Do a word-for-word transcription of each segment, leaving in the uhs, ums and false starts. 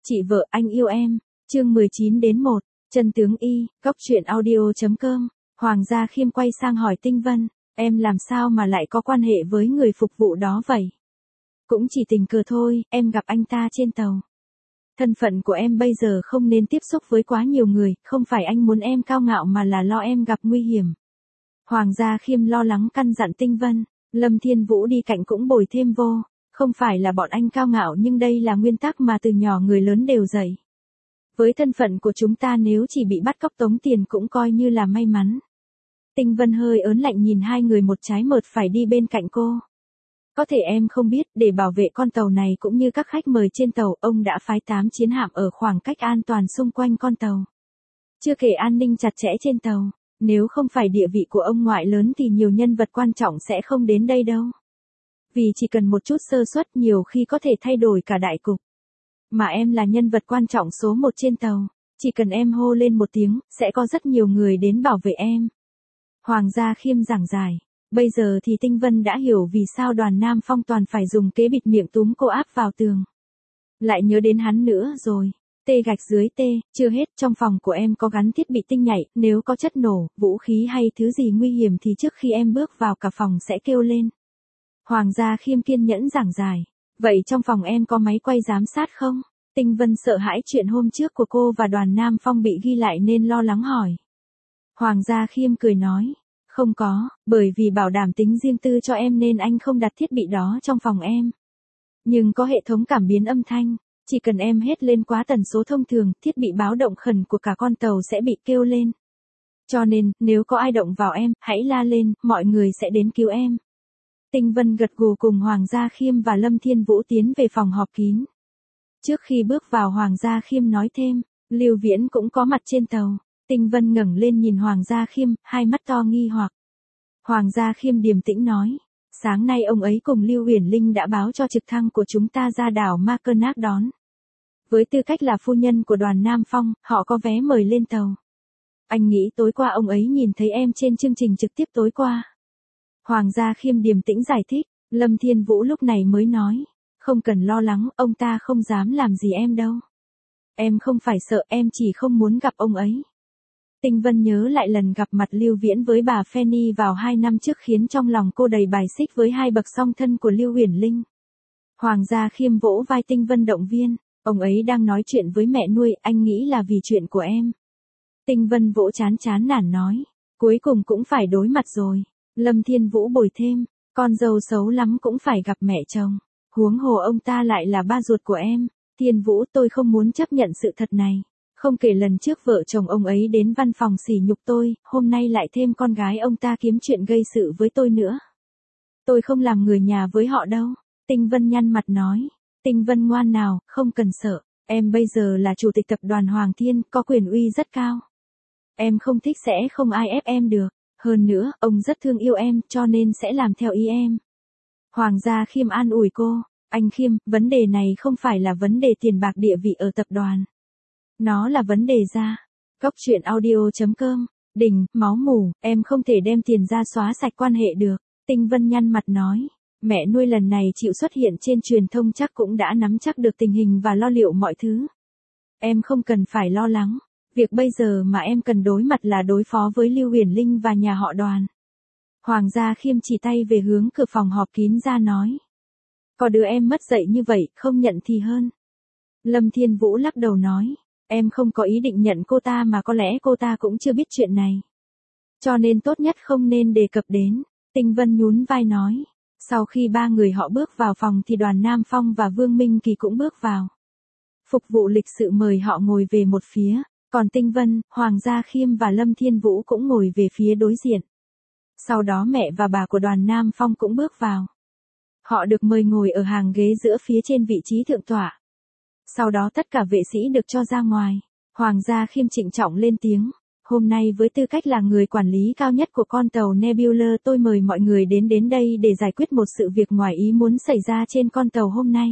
Chị vợ anh yêu em, chương mười chín đến một, chân tướng y, góc truyện audio.com, Hoàng Gia Khiêm quay sang hỏi Tinh Vân, em làm sao mà lại có quan hệ với người phục vụ đó vậy? Cũng chỉ tình cờ thôi, em gặp anh ta trên tàu. Thân phận của em bây giờ không nên tiếp xúc với quá nhiều người, không phải anh muốn em cao ngạo mà là lo em gặp nguy hiểm. Hoàng Gia Khiêm lo lắng căn dặn Tinh Vân, Lâm Thiên Vũ đi cạnh cũng bồi thêm vô. Không phải là bọn anh cao ngạo nhưng đây là nguyên tắc mà từ nhỏ người lớn đều dạy. Với thân phận của chúng ta nếu chỉ bị bắt cóc tống tiền cũng coi như là may mắn. Tinh Vân hơi ớn lạnh nhìn hai người một trái mợt phải đi bên cạnh cô. Có thể em không biết, để bảo vệ con tàu này cũng như các khách mời trên tàu, ông đã phái tám chiến hạm ở khoảng cách an toàn xung quanh con tàu. Chưa kể an ninh chặt chẽ trên tàu, nếu không phải địa vị của ông ngoại lớn thì nhiều nhân vật quan trọng sẽ không đến đây đâu. Vì chỉ cần một chút sơ suất nhiều khi có thể thay đổi cả đại cục. Mà em là nhân vật quan trọng số một trên tàu, chỉ cần em hô lên một tiếng, sẽ có rất nhiều người đến bảo vệ em. Hoàng Gia Khiêm giảng giải, bây giờ thì Tinh Vân đã hiểu vì sao Đoàn Nam Phong toàn phải dùng kế bịt miệng túm cô áp vào tường. Lại nhớ đến hắn nữa rồi, tê gạch dưới tê, chưa hết, trong phòng của em có gắn thiết bị tinh nhạy, nếu có chất nổ, vũ khí hay thứ gì nguy hiểm thì trước khi em bước vào cả phòng sẽ kêu lên. Hoàng Gia Khiêm kiên nhẫn giảng giải, vậy trong phòng em có máy quay giám sát không? Tinh Vân sợ hãi chuyện hôm trước của cô và Đoàn Nam Phong bị ghi lại nên lo lắng hỏi. Hoàng Gia Khiêm cười nói, không có, bởi vì bảo đảm tính riêng tư cho em nên anh không đặt thiết bị đó trong phòng em. Nhưng có hệ thống cảm biến âm thanh, chỉ cần em hét lên quá tần số thông thường, thiết bị báo động khẩn của cả con tàu sẽ bị kêu lên. Cho nên, nếu có ai động vào em, hãy la lên, mọi người sẽ đến cứu em. Tinh Vân gật gù cùng Hoàng Gia Khiêm và Lâm Thiên Vũ tiến về phòng họp kín. Trước khi bước vào Hoàng Gia Khiêm nói thêm, Lưu Viễn cũng có mặt trên tàu. Tinh Vân ngẩng lên nhìn Hoàng Gia Khiêm, hai mắt to nghi hoặc. Hoàng Gia Khiêm điềm tĩnh nói, sáng nay ông ấy cùng Lưu Uyển Linh đã báo cho trực thăng của chúng ta ra đảo Mackinac đón. Với tư cách là phu nhân của Đoàn Nam Phong, họ có vé mời lên tàu. Anh nghĩ tối qua ông ấy nhìn thấy em trên chương trình trực tiếp tối qua. Hoàng Gia Khiêm điềm tĩnh giải thích, Lâm Thiên Vũ lúc này mới nói, không cần lo lắng, ông ta không dám làm gì em đâu. Em không phải sợ, em chỉ không muốn gặp ông ấy. Tinh Vân nhớ lại lần gặp mặt Lưu Viễn với bà Fanny vào hai năm trước khiến trong lòng cô đầy bài xích với hai bậc song thân của Lưu Uyển Linh. Hoàng Gia Khiêm vỗ vai Tinh Vân động viên, ông ấy đang nói chuyện với mẹ nuôi, anh nghĩ là vì chuyện của em. Tinh Vân vỗ chán chán nản nói, cuối cùng cũng phải đối mặt rồi. Lâm Thiên Vũ bồi thêm, con dâu xấu lắm cũng phải gặp mẹ chồng, huống hồ ông ta lại là ba ruột của em. Thiên Vũ, tôi không muốn chấp nhận sự thật này. Không kể lần trước vợ chồng ông ấy đến văn phòng sỉ nhục tôi, hôm nay lại thêm con gái ông ta kiếm chuyện gây sự với tôi nữa. Tôi không làm người nhà với họ đâu. Tinh Vân nhăn mặt nói, Tinh Vân ngoan nào, không cần sợ, em bây giờ là chủ tịch tập đoàn Hoàng Thiên, có quyền uy rất cao. Em không thích sẽ không ai ép em được. Hơn nữa, ông rất thương yêu em, cho nên sẽ làm theo ý em. Hoàng Gia Khiêm an ủi cô, anh Khiêm, vấn đề này không phải là vấn đề tiền bạc địa vị ở tập đoàn. Nó là vấn đề da. Góc truyện audio.com, Đình, máu mủ, em không thể đem tiền ra xóa sạch quan hệ được. Tinh Vân nhăn mặt nói, mẹ nuôi lần này chịu xuất hiện trên truyền thông chắc cũng đã nắm chắc được tình hình và lo liệu mọi thứ. Em không cần phải lo lắng. Việc bây giờ mà em cần đối mặt là đối phó với Lưu Uyển Linh và nhà họ Đoàn. Hoàng Gia Khiêm chỉ tay về hướng cửa phòng họp kín ra nói. Có đứa em mất dạy như vậy, không nhận thì hơn. Lâm Thiên Vũ lắc đầu nói, em không có ý định nhận cô ta mà có lẽ cô ta cũng chưa biết chuyện này. Cho nên tốt nhất không nên đề cập đến. Tinh Vân nhún vai nói. Sau khi ba người họ bước vào phòng thì Đoàn Nam Phong và Vương Minh Kỳ cũng bước vào. Phục vụ lịch sự mời họ ngồi về một phía. Còn Tinh Vân, Hoàng Gia Khiêm và Lâm Thiên Vũ cũng ngồi về phía đối diện. Sau đó mẹ và bà của Đoàn Nam Phong cũng bước vào. Họ được mời ngồi ở hàng ghế giữa phía trên vị trí thượng tọa. Sau đó tất cả vệ sĩ được cho ra ngoài. Hoàng Gia Khiêm trịnh trọng lên tiếng. Hôm nay với tư cách là người quản lý cao nhất của con tàu Nebula, tôi mời mọi người đến đến đây để giải quyết một sự việc ngoài ý muốn xảy ra trên con tàu hôm nay.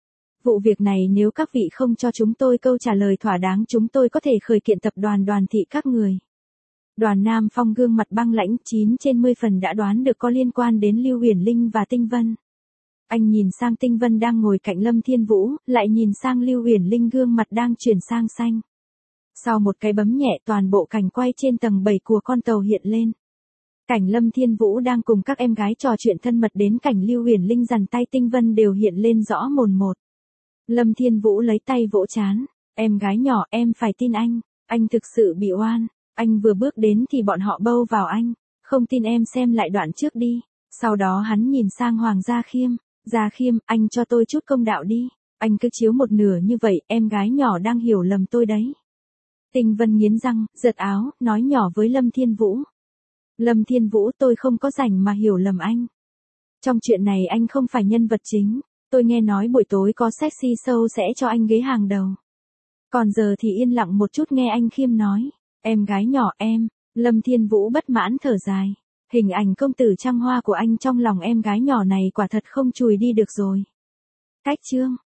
Vụ việc này nếu các vị không cho chúng tôi câu trả lời thỏa đáng chúng tôi có thể khởi kiện tập đoàn Đoàn thị các người. Đoàn Nam Phong gương mặt băng lãnh, chín trên mười phần đã đoán được có liên quan đến Lưu Uyển Linh và Tinh Vân. Anh nhìn sang Tinh Vân đang ngồi cạnh Lâm Thiên Vũ, lại nhìn sang Lưu Uyển Linh gương mặt đang chuyển sang xanh. Sau một cái bấm nhẹ toàn bộ cảnh quay trên tầng bảy của con tàu hiện lên. Cảnh Lâm Thiên Vũ đang cùng các em gái trò chuyện thân mật đến cảnh Lưu Uyển Linh giằng tay Tinh Vân đều hiện lên rõ mồn một. Lâm Thiên Vũ lấy tay vỗ trán, em gái nhỏ em phải tin anh, anh thực sự bị oan, anh vừa bước đến thì bọn họ bâu vào anh, không tin em xem lại đoạn trước đi. Sau đó hắn nhìn sang Hoàng Gia Khiêm, Gia Khiêm, anh cho tôi chút công đạo đi, anh cứ chiếu một nửa như vậy, em gái nhỏ đang hiểu lầm tôi đấy. Tinh Vân nghiến răng, giật áo, nói nhỏ với Lâm Thiên Vũ. Lâm Thiên Vũ, tôi không có rảnh mà hiểu lầm anh. Trong chuyện này anh không phải nhân vật chính, tôi nghe nói buổi tối có sexy show sẽ cho anh ghế hàng đầu. Còn giờ thì yên lặng một chút nghe anh Khiêm nói, em gái nhỏ em, Lâm Thiên Vũ bất mãn thở dài. Hình ảnh công tử trăng hoa của anh trong lòng em gái nhỏ này quả thật không chùi đi được rồi. Cách chương